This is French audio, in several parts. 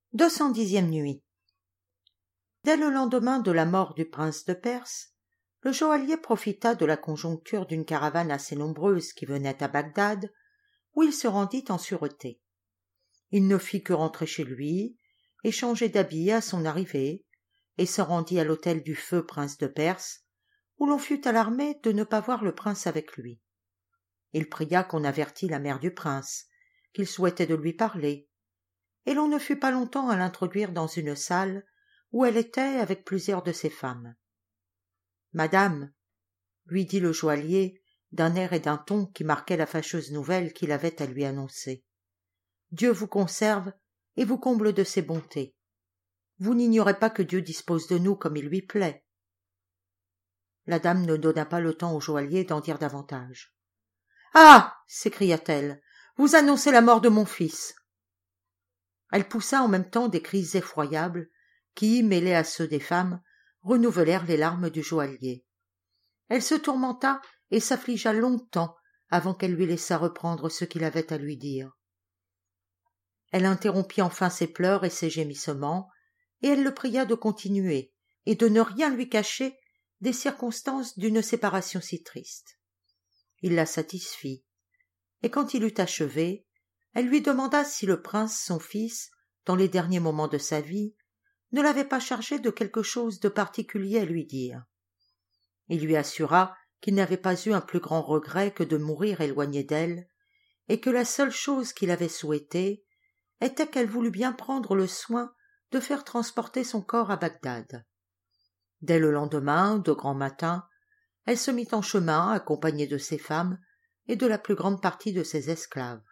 210e nuit. Dès le lendemain de la mort du prince de Perse, le joaillier profita de la conjoncture d'une caravane assez nombreuse qui venait à Bagdad, où il se rendit en sûreté. Il ne fit que rentrer chez lui et changer d'habit à son arrivée, et se rendit à l'hôtel du feu prince de Perse, où l'on fut alarmé de ne pas voir le prince avec lui. Il pria qu'on avertît la mère du prince, qu'il souhaitait de lui parler, et l'on ne fut pas longtemps à l'introduire dans une salle où elle était avec plusieurs de ses femmes. « Madame, » lui dit le joaillier, d'un air et d'un ton qui marquaient la fâcheuse nouvelle qu'il avait à lui annoncer, « Dieu vous conserve et vous comble de ses bontés. Vous n'ignorez pas que Dieu dispose de nous comme il lui plaît. » La dame ne donna pas le temps au joaillier d'en dire davantage. « Ah !» s'écria-t-elle, « vous annoncez la mort de mon fils !» Elle poussa en même temps des cris effroyables qui, mêlés à ceux des femmes, renouvelèrent les larmes du joaillier. Elle se tourmenta et s'affligea longtemps avant qu'elle lui laissât reprendre ce qu'il avait à lui dire. Elle interrompit enfin ses pleurs et ses gémissements, et elle le pria de continuer et de ne rien lui cacher des circonstances d'une séparation si triste. Il la satisfit, et quand il eut achevé, elle lui demanda si le prince, son fils, dans les derniers moments de sa vie, ne l'avait pas chargé de quelque chose de particulier à lui dire. Il lui assura qu'il n'avait pas eu un plus grand regret que de mourir éloigné d'elle, et que la seule chose qu'il avait souhaitée était qu'elle voulût bien prendre le soin de faire transporter son corps à Bagdad. Dès le lendemain, de grand matin, elle se mit en chemin accompagnée de ses femmes et de la plus grande partie de ses esclaves.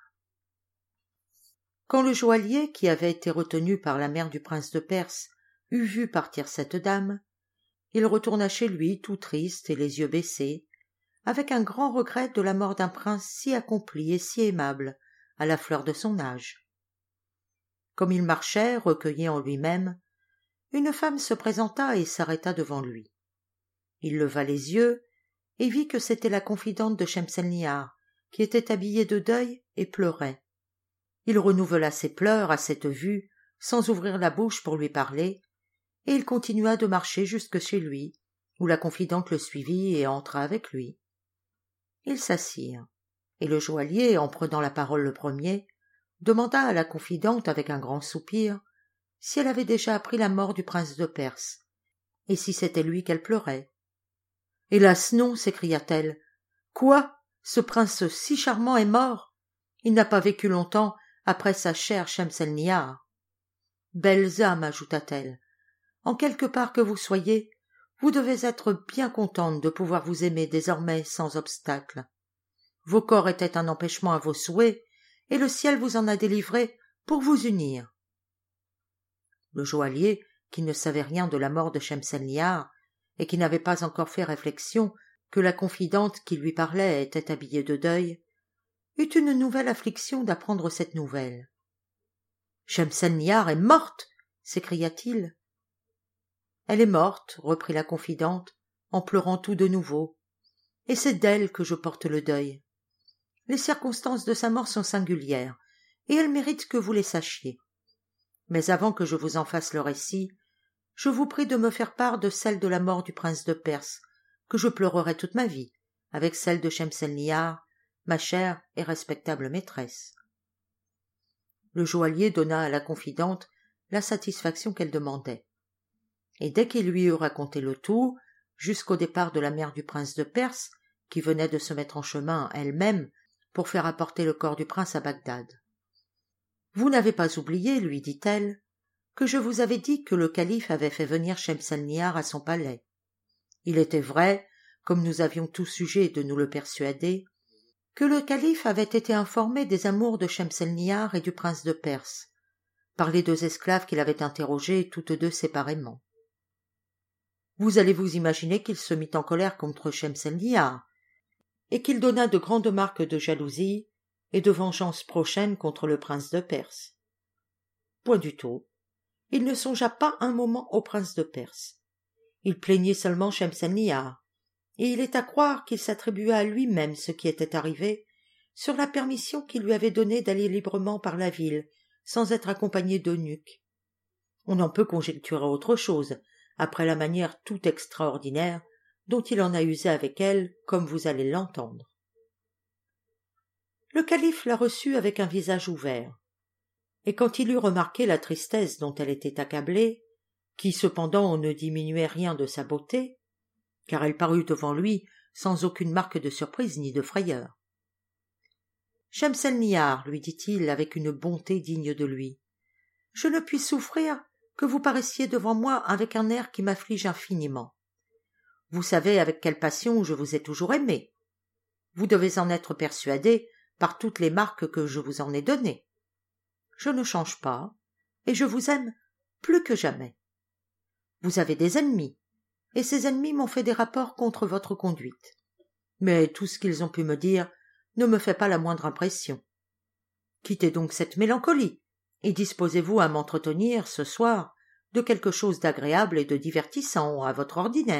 Quand le joaillier, qui avait été retenu par la mère du prince de Perse, eut vu partir cette dame, il retourna chez lui tout triste et les yeux baissés, avec un grand regret de la mort d'un prince si accompli et si aimable à la fleur de son âge. Comme il marchait, recueilli en lui-même, une femme se présenta et s'arrêta devant lui. Il leva les yeux et vit que c'était la confidente de Shemselnihar, qui était habillée de deuil et pleurait. Il renouvela ses pleurs à cette vue, sans ouvrir la bouche pour lui parler, et il continua de marcher jusque chez lui, où la confidente le suivit et entra avec lui. Ils s'assirent, et le joaillier, en prenant la parole le premier, demanda à la confidente avec un grand soupir si elle avait déjà appris la mort du prince de Perse, et si c'était lui qu'elle pleurait. « Hélas non !» s'écria-t-elle. « Quoi ? Ce prince si charmant est mort ? Il n'a pas vécu longtemps après sa chère Shemselnihar. »« Belles âmes, ajouta-t-elle, en quelque part que vous soyez, vous devez être bien contentes de pouvoir vous aimer désormais sans obstacle. Vos corps étaient un empêchement à vos souhaits, et le ciel vous en a délivré pour vous unir. » Le joaillier, qui ne savait rien de la mort de Shemselnihar, et qui n'avait pas encore fait réflexion que la confidente qui lui parlait était habillée de deuil, eut une nouvelle affliction d'apprendre cette nouvelle. « Shemselnihar est morte !» s'écria-t-il. « Elle est morte, » reprit la confidente, en pleurant tout de nouveau, « et c'est d'elle que je porte le deuil. Les circonstances de sa mort sont singulières, et elles méritent que vous les sachiez. Mais avant que je vous en fasse le récit, je vous prie de me faire part de celle de la mort du prince de Perse, que je pleurerai toute ma vie, avec celle de Shemselnihar, ma chère et respectable maîtresse. » Le joaillier donna à la confidente la satisfaction qu'elle demandait. Et dès qu'il lui eut raconté le tout, jusqu'au départ de la mère du prince de Perse, qui venait de se mettre en chemin elle-même pour faire apporter le corps du prince à Bagdad. « Vous n'avez pas oublié, lui dit-elle, que je vous avais dit que le calife avait fait venir Shemselnihar à son palais. Il était vrai, comme nous avions tout sujet de nous le persuader, que le calife avait été informé des amours de Shemselnihar et du prince de Perse, par les deux esclaves qu'il avait interrogées toutes deux séparément. Vous allez vous imaginer qu'il se mit en colère contre Shemselnihar, et qu'il donna de grandes marques de jalousie et de vengeance prochaine contre le prince de Perse. Point du tout. Il ne songea pas un moment au prince de Perse. Il plaignit seulement Shemselnihar, et il est à croire qu'il s'attribua à lui-même ce qui était arrivé sur la permission qu'il lui avait donnée d'aller librement par la ville, sans être accompagné d'eunuques, On n'en peut conjecturer autre chose, après la manière tout extraordinaire dont il en a usé avec elle, comme vous allez l'entendre. Le calife la reçut avec un visage ouvert, et quand il eut remarqué la tristesse dont elle était accablée, qui cependant ne diminuait rien de sa beauté, car elle parut devant lui sans aucune marque de surprise ni de frayeur. « Shemselnihar, lui dit-il avec une bonté digne de lui, je ne puis souffrir que vous paraissiez devant moi avec un air qui m'afflige infiniment. Vous savez avec quelle passion je vous ai toujours aimé. Vous devez en être persuadé par toutes les marques que je vous en ai données. Je ne change pas, et je vous aime plus que jamais. Vous avez des ennemis, et ces ennemis m'ont fait des rapports contre votre conduite. Mais tout ce qu'ils ont pu me dire ne me fait pas la moindre impression. Quittez donc cette mélancolie, et disposez-vous à m'entretenir, ce soir, de quelque chose d'agréable et de divertissant à votre ordinaire. »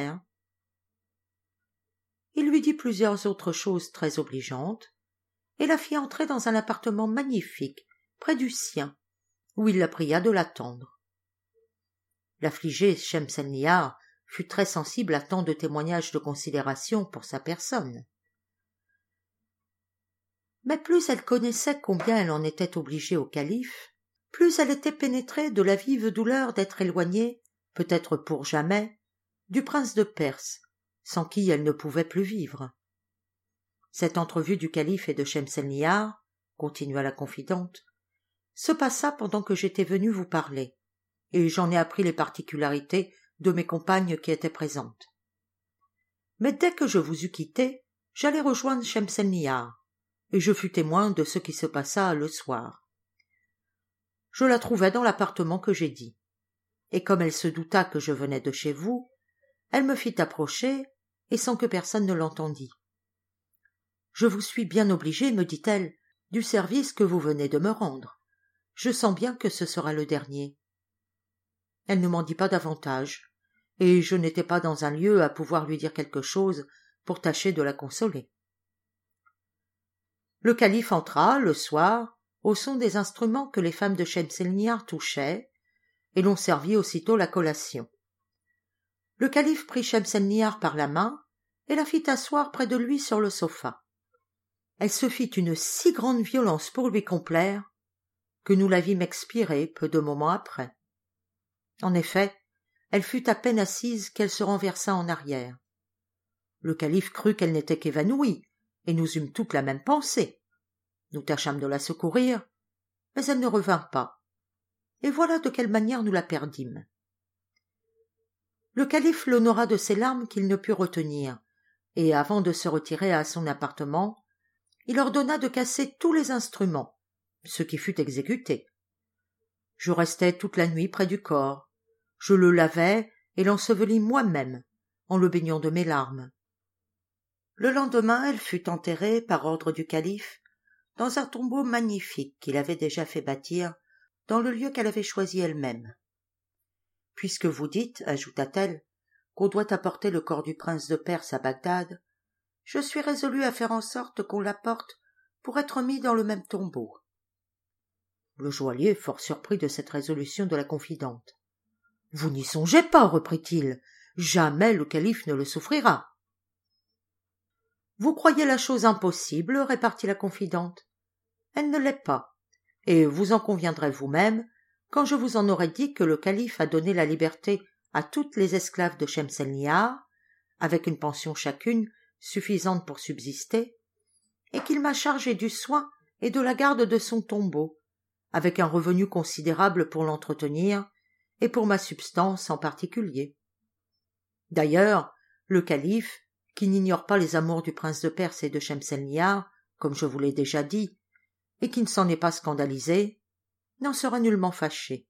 Il lui dit plusieurs autres choses très obligeantes, et la fit entrer dans un appartement magnifique, près du sien, où il la pria de l'attendre. L'affligée Shemselnihar fut très sensible à tant de témoignages de considération pour sa personne. Mais plus elle connaissait combien elle en était obligée au calife, plus elle était pénétrée de la vive douleur d'être éloignée, peut-être pour jamais, du prince de Perse, sans qui elle ne pouvait plus vivre. Cette entrevue du calife et de Shemselnihar, continua la confidente, se passa pendant que j'étais venue vous parler, et j'en ai appris les particularités de mes compagnes qui étaient présentes. Mais dès que je vous eus quitté, j'allai rejoindre Shemselnihar, et je fus témoin de ce qui se passa le soir. Je la trouvai dans l'appartement que j'ai dit, et comme elle se douta que je venais de chez vous, elle me fit approcher, et sans que personne ne l'entendît. « Je vous suis bien obligée, me dit-elle, du service que vous venez de me rendre. Je sens bien que ce sera le dernier. » Elle ne m'en dit pas davantage, et je n'étais pas dans un lieu à pouvoir lui dire quelque chose pour tâcher de la consoler. Le calife entra, le soir, au son des instruments que les femmes de Shemselnihar touchaient, et l'on servit aussitôt la collation. Le calife prit Shemselnihar par la main et la fit asseoir près de lui sur le sofa. Elle se fit une si grande violence pour lui complaire que nous la vîmes expirer peu de moments après. En effet, elle fut à peine assise qu'elle se renversa en arrière. Le calife crut qu'elle n'était qu'évanouie, et nous eûmes toutes la même pensée. Nous tâchâmes de la secourir, mais elle ne revint pas, et voilà de quelle manière nous la perdîmes. Le calife l'honora de ses larmes qu'il ne put retenir, et avant de se retirer à son appartement, il ordonna de casser tous les instruments, ce qui fut exécuté. Je restai toute la nuit près du corps, je le lavai et l'ensevelis moi-même, en le baignant de mes larmes. Le lendemain, elle fut enterrée, par ordre du calife, dans un tombeau magnifique qu'il avait déjà fait bâtir dans le lieu qu'elle avait choisi elle-même. « Puisque vous dites, ajouta-t-elle, qu'on doit apporter le corps du prince de Perse à Bagdad, je suis résolue à faire en sorte qu'on l'apporte pour être mis dans le même tombeau. » Le joaillier, fort surpris de cette résolution de la confidente. « Vous n'y songez pas, reprit-il, jamais le calife ne le souffrira. »« Vous croyez la chose impossible, répartit la confidente. Elle ne l'est pas, et vous en conviendrez vous-même quand je vous en aurai dit que le calife a donné la liberté à toutes les esclaves de Shemselnihar, avec une pension chacune suffisante pour subsister, et qu'il m'a chargé du soin et de la garde de son tombeau, avec un revenu considérable pour l'entretenir et pour ma substance en particulier. D'ailleurs, le calife, qui n'ignore pas les amours du prince de Perse et de Shemselnihar, comme je vous l'ai déjà dit, et qui ne s'en est pas scandalisé, n'en sera nullement fâché.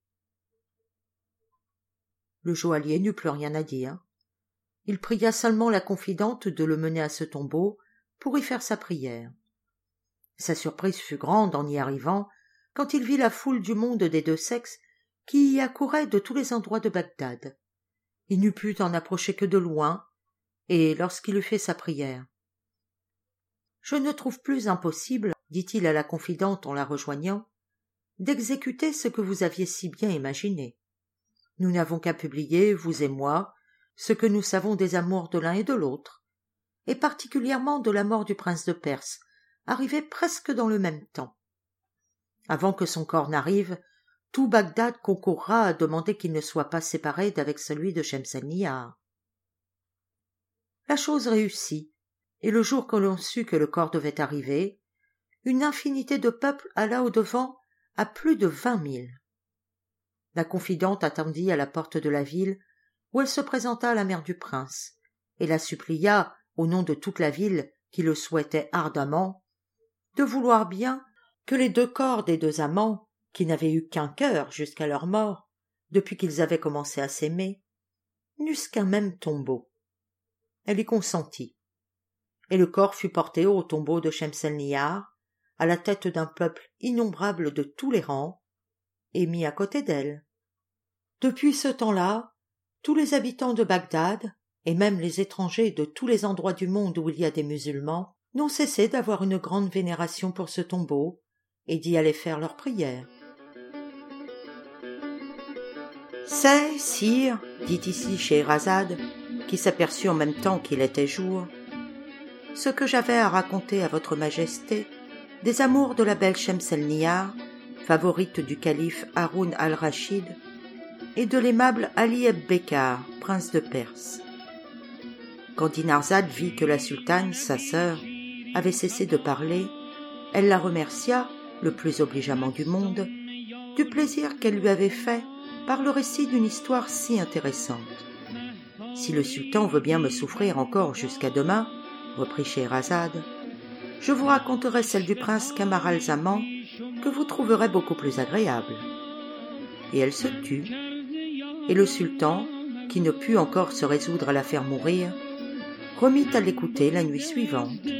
Le joaillier n'eut plus rien à dire. Il pria seulement la confidente de le mener à ce tombeau pour y faire sa prière. Sa surprise fut grande en y arrivant, quand il vit la foule du monde des deux sexes qui y accourait de tous les endroits de Bagdad. Il n'eut pu en approcher que de loin, et lorsqu'il eut fait sa prière. « Je ne trouve plus impossible, dit-il à la confidente en la rejoignant, d'exécuter ce que vous aviez si bien imaginé. Nous n'avons qu'à publier, vous et moi, ce que nous savons des amours de l'un et de l'autre, et particulièrement de la mort du prince de Perse, arrivée presque dans le même temps. Avant que son corps n'arrive, tout Bagdad concourra à demander qu'il ne soit pas séparé d'avec celui de Shemselnihar. La chose réussit, et le jour que l'on sut que le corps devait arriver, une infinité de peuple alla au-devant à plus de 20 000. La confidente attendit à la porte de la ville, où elle se présenta à la mère du prince, et la supplia, au nom de toute la ville qui le souhaitait ardemment, de vouloir bien que les 2 corps des 2 amants, qui n'avaient eu qu'un cœur jusqu'à leur mort, depuis qu'ils avaient commencé à s'aimer, n'eussent qu'un même tombeau. Elle y consentit, et le corps fut porté au tombeau de Shemselnihar, à la tête d'un peuple innombrable de tous les rangs, et mis à côté d'elle. Depuis ce temps-là, tous les habitants de Bagdad, et même les étrangers de tous les endroits du monde où il y a des musulmans, n'ont cessé d'avoir une grande vénération pour ce tombeau, et d'y aller faire leurs prières. « C'est, sire, dit ici Scheherazade, qui s'aperçut en même temps qu'il était jour, ce que j'avais à raconter à votre majesté des amours de la belle Shemselnihar, favorite du calife Haroun al-Rachid, et de l'aimable Ali ebn Bekkar, prince de Perse. » Quand Dinarzade vit que la sultane, sa sœur, avait cessé de parler, elle la remercia, le plus obligeamment du monde, du plaisir qu'elle lui avait fait par le récit d'une histoire si intéressante. « Si le sultan veut bien me souffrir encore jusqu'à demain, reprit Scheherazade, je vous raconterai celle du prince Camaralzaman, que vous trouverez beaucoup plus agréable. » Et elle se tut, et le sultan, qui ne put encore se résoudre à la faire mourir, remit à l'écouter la nuit suivante.